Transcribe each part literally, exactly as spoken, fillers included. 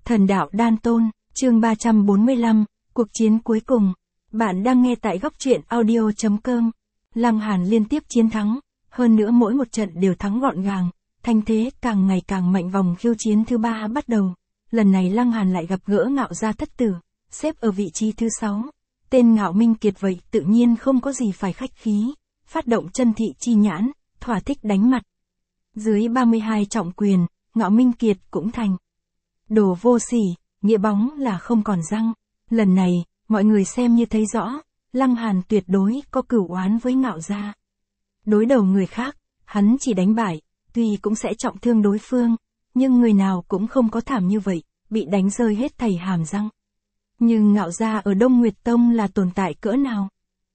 Thần đạo đan tôn, chương ba trăm bốn mươi lăm, cuộc chiến cuối cùng. Bạn đang nghe tại góc truyện audio chấm com. Lăng Hàn liên tiếp chiến thắng, hơn nữa mỗi một trận đều thắng gọn gàng, thanh thế càng ngày càng mạnh. Vòng khiêu chiến thứ ba bắt đầu. Lần này Lăng Hàn lại gặp gỡ Ngạo Gia Thất Tử, xếp ở vị trí thứ sáu. Tên Ngạo Minh Kiệt vậy tự nhiên không có gì phải khách khí, phát động chân thị chi nhãn, thỏa thích đánh mặt. Dưới ba mươi hai trọng quyền, Ngạo Minh Kiệt cũng thành đồ vô sỉ, nghĩa bóng là không còn răng. Lần này, mọi người xem như thấy rõ, Lăng Hàn tuyệt đối có cửu oán với Ngạo Gia. Đối đầu người khác, hắn chỉ đánh bại, tuy cũng sẽ trọng thương đối phương, nhưng người nào cũng không có thảm như vậy, bị đánh rơi hết thảy hàm răng. Nhưng Ngạo Gia ở Đông Nguyệt Tông là tồn tại cỡ nào?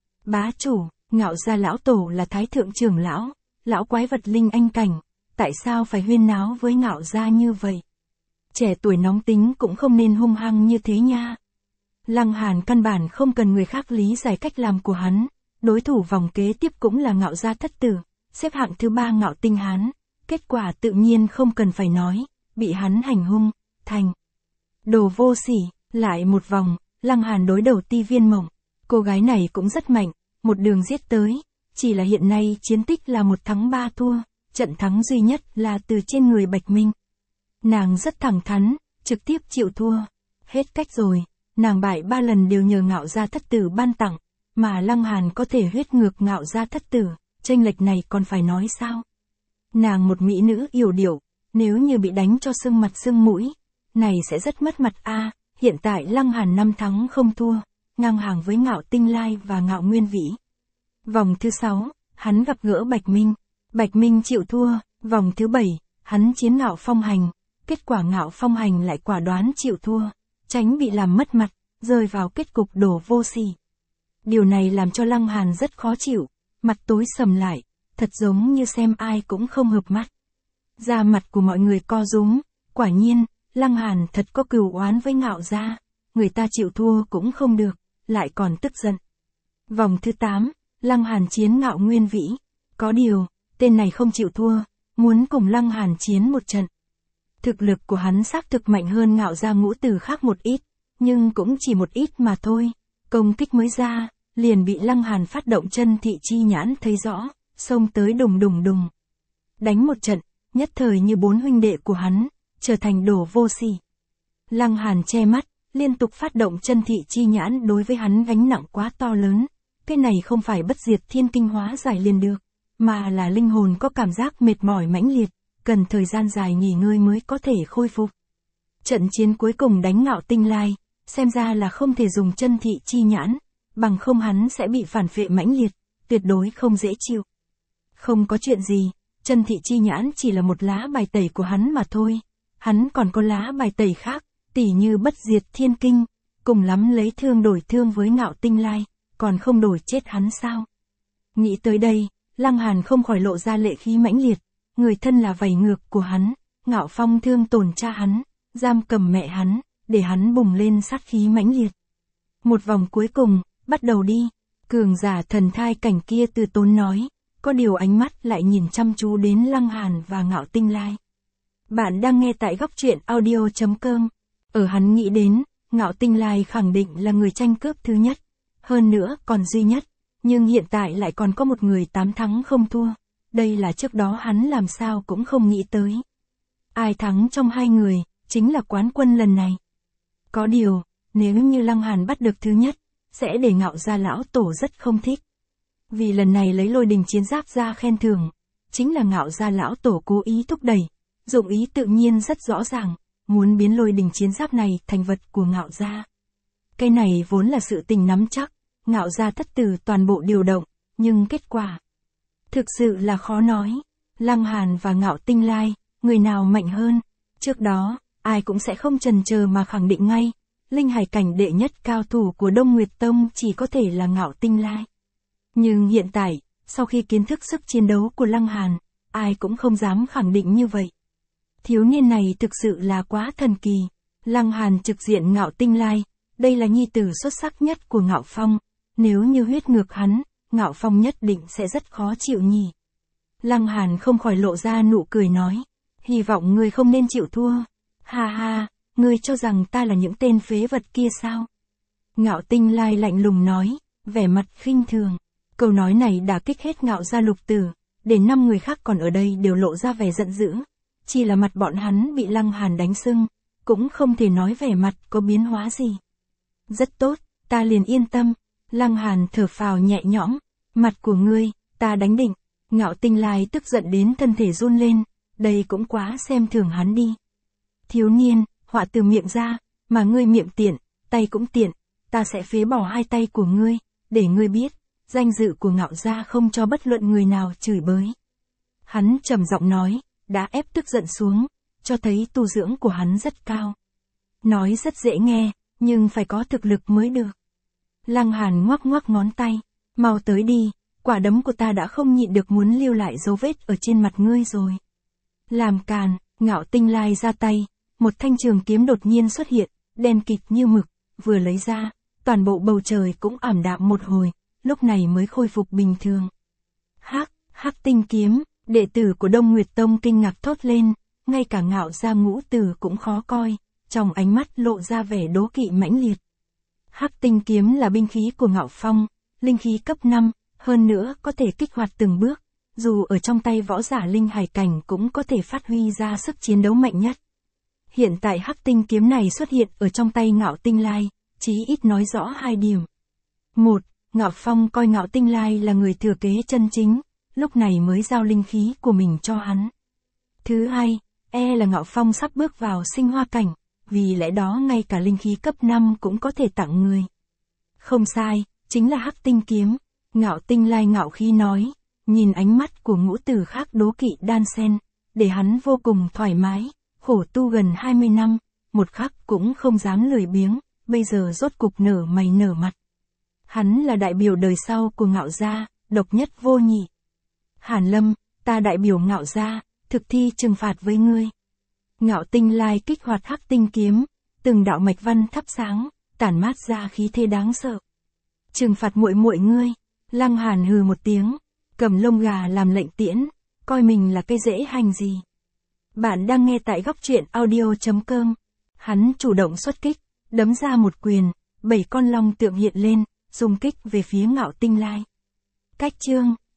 Bá chủ, Ngạo Gia lão tổ là thái thượng trưởng lão, lão quái vật linh anh cảnh, tại sao phải huyên náo với Ngạo Gia như vậy? Trẻ tuổi nóng tính cũng không nên hung hăng như thế nha. Lăng Hàn căn bản không cần người khác lý giải cách làm của hắn, đối thủ vòng kế tiếp cũng là Ngạo Gia Thất Tử, xếp hạng thứ ba Ngạo Tinh Hán, kết quả tự nhiên không cần phải nói, bị hắn hành hung, thành đồ vô sỉ. Lại một vòng, Lăng Hàn đối đầu Ti Viên Mộng, cô gái này cũng rất mạnh, một đường giết tới, chỉ là hiện nay chiến tích là một thắng ba thua, trận thắng duy nhất là từ trên người Bạch Minh. Nàng rất thẳng thắn, trực tiếp chịu thua, hết cách rồi, nàng bại ba lần đều nhờ Ngạo Gia Thất Tử ban tặng, mà Lăng Hàn có thể huyết ngược Ngạo Gia Thất Tử, chênh lệch này còn phải nói sao? Nàng một mỹ nữ yểu điệu, nếu như bị đánh cho sưng mặt sưng mũi, này sẽ rất mất mặt a. À. Hiện tại Lăng Hàn năm thắng không thua, ngang hàng với Ngạo Tinh Lai và Ngạo Nguyên Vĩ. Vòng thứ sáu, hắn gặp gỡ Bạch Minh. Bạch Minh chịu thua, vòng thứ bảy, hắn chiến Ngạo Phong Hành. Kết quả Ngạo Phong Hành lại quả đoán chịu thua, tránh bị làm mất mặt, rơi vào kết cục đồ vô sỉ. Điều này làm cho Lăng Hàn rất khó chịu, mặt tối sầm lại, thật giống như xem ai cũng không hợp mắt. Da mặt của mọi người co rúm, quả nhiên, Lăng Hàn thật có cừu oán với Ngạo Gia, người ta chịu thua cũng không được, lại còn tức giận. Vòng thứ tám, Lăng Hàn chiến Ngạo Nguyên Vĩ, có điều, tên này không chịu thua, muốn cùng Lăng Hàn chiến một trận. Thực lực của hắn xác thực mạnh hơn Ngạo Gia ngũ tử khác một ít, nhưng cũng chỉ một ít mà thôi, công kích mới ra, liền bị Lăng Hàn phát động chân thị chi nhãn thấy rõ, xông tới đùng đùng đùng. Đánh một trận, nhất thời như bốn huynh đệ của hắn, trở thành đồ vô sỉ. Lăng Hàn che mắt, liên tục phát động chân thị chi nhãn đối với hắn gánh nặng quá to lớn. Cái này không phải bất diệt thiên kinh hóa giải liền được, mà là linh hồn có cảm giác mệt mỏi mãnh liệt, cần thời gian dài nghỉ ngơi mới có thể khôi phục. Trận chiến cuối cùng đánh Ngạo Tinh Lai, xem ra là không thể dùng chân thị chi nhãn, bằng không hắn sẽ bị phản phệ mãnh liệt, tuyệt đối không dễ chịu. Không có chuyện gì, chân thị chi nhãn chỉ là một lá bài tẩy của hắn mà thôi. Hắn còn có lá bài tẩy khác, tỉ như bất diệt thiên kinh, cùng lắm lấy thương đổi thương với Ngạo Tinh Lai, còn không đổi chết hắn sao? Nghĩ tới đây, Lăng Hàn không khỏi lộ ra lệ khí mãnh liệt, người thân là vảy ngược của hắn, Ngạo Phong thương tổn cha hắn, giam cầm mẹ hắn, để hắn bùng lên sát khí mãnh liệt. Một vòng cuối cùng, bắt đầu đi, cường giả thần thai cảnh kia từ tốn nói, có điều ánh mắt lại nhìn chăm chú đến Lăng Hàn và Ngạo Tinh Lai. Bạn đang nghe tại góc truyện audio chấm com. Ở hắn nghĩ đến, Ngạo Tinh Lai khẳng định là người tranh cướp thứ nhất, hơn nữa còn duy nhất, nhưng hiện tại lại còn có một người tám thắng không thua, đây là trước đó hắn làm sao cũng không nghĩ tới. Ai thắng trong hai người, chính là quán quân lần này. Có điều, nếu như Lăng Hàn bắt được thứ nhất, sẽ để Ngạo Gia lão tổ rất không thích. Vì lần này lấy lôi đình chiến giáp ra khen thưởng, chính là Ngạo Gia lão tổ cố ý thúc đẩy. Dụng ý tự nhiên rất rõ ràng, muốn biến lôi đình chiến giáp này thành vật của Ngạo Gia. Cái này vốn là sự tình nắm chắc, Ngạo Gia Thất Tử toàn bộ điều động, nhưng kết quả thực sự là khó nói. Lăng Hàn và Ngạo Tinh Lai, người nào mạnh hơn? Trước đó, ai cũng sẽ không chần chờ mà khẳng định ngay, linh hải cảnh đệ nhất cao thủ của Đông Nguyệt Tông chỉ có thể là Ngạo Tinh Lai. Nhưng hiện tại, sau khi kiến thức sức chiến đấu của Lăng Hàn, ai cũng không dám khẳng định như vậy. Thiếu niên này thực sự là quá thần kỳ. Lăng Hàn trực diện Ngạo Tinh Lai, đây là nhi tử xuất sắc nhất của Ngạo Phong, nếu như huyết ngược hắn, Ngạo Phong nhất định sẽ rất khó chịu nhỉ. Lăng Hàn không khỏi lộ ra nụ cười nói, hy vọng ngươi không nên chịu thua. Ha ha, Ngươi cho rằng ta là những tên phế vật kia sao? Ngạo Tinh Lai lạnh lùng nói, vẻ mặt khinh thường. Câu nói này đả kích hết Ngạo gia Lục Tử, để năm người khác còn ở đây đều lộ ra vẻ giận dữ. Chỉ là mặt bọn hắn bị Lăng Hàn đánh sưng, cũng không thể nói vẻ mặt có biến hóa gì. Rất tốt, ta liền yên tâm. Lăng Hàn thở phào nhẹ nhõm, mặt của ngươi, ta đánh định. Ngạo Tinh Lai tức giận đến thân thể run lên, đây cũng quá xem thường hắn đi. Thiếu niên, họa từ miệng ra, mà ngươi miệng tiện, tay cũng tiện, ta sẽ phế bỏ hai tay của ngươi, để ngươi biết, danh dự của Ngạo gia không cho bất luận người nào chửi bới. Hắn trầm giọng nói, đã ép tức giận xuống, cho thấy tu dưỡng của hắn rất cao. Nói rất dễ nghe, nhưng phải có thực lực mới được. Lăng Hàn ngoắc ngoắc ngón tay, mau tới đi, quả đấm của ta đã không nhịn được muốn lưu lại dấu vết ở trên mặt ngươi rồi. Làm càn, Ngạo Tinh Lai ra tay, một thanh trường kiếm đột nhiên xuất hiện, đen kịt như mực, vừa lấy ra, toàn bộ bầu trời cũng ảm đạm một hồi, lúc này mới khôi phục bình thường. Hắc, Hắc tinh kiếm, đệ tử của Đông Nguyệt Tông kinh ngạc thốt lên, ngay cả Ngạo gia Ngũ Tử cũng khó coi, trong ánh mắt lộ ra vẻ đố kỵ mãnh liệt. Hắc tinh kiếm là binh khí của Ngạo Phong, linh khí cấp năm, hơn nữa có thể kích hoạt từng bước, dù ở trong tay võ giả linh hải cảnh cũng có thể phát huy ra sức chiến đấu mạnh nhất. Hiện tại Hắc tinh kiếm này xuất hiện ở trong tay Ngạo Tinh Lai, chí ít nói rõ hai điểm. Một, Ngạo Phong coi Ngạo Tinh Lai là người thừa kế chân chính, lúc này mới giao linh khí của mình cho hắn. Thứ hai, e là Ngạo Phong sắp bước vào sinh hoa cảnh, vì lẽ đó ngay cả linh khí cấp năm cũng có thể tặng người. Không sai, chính là Hắc tinh kiếm. Ngạo Tinh Lai ngạo khí nói, nhìn ánh mắt của Ngũ Tử khác đố kỵ đan xen, để hắn vô cùng thoải mái, khổ tu gần hai mươi năm, một khắc cũng không dám lười biếng, bây giờ rốt cục nở mày nở mặt. Hắn là đại biểu đời sau của Ngạo gia, độc nhất vô nhị. Hàn Lâm, ta đại biểu Ngạo gia, thực thi trừng phạt với ngươi. Ngạo Tinh Lai kích hoạt Hắc tinh kiếm, từng đạo mạch văn thắp sáng, tản mát ra khí thế đáng sợ. Trừng phạt muội muội ngươi. Lăng Hàn hừ một tiếng, cầm lông gà làm lệnh tiễn, coi mình là cây dễ hành gì. Bạn đang nghe tại góc truyện audio chấm com. Hắn chủ động xuất kích, đấm ra một quyền, bảy con long tượng hiện lên, xung kích về phía Ngạo Tinh Lai. Cách chương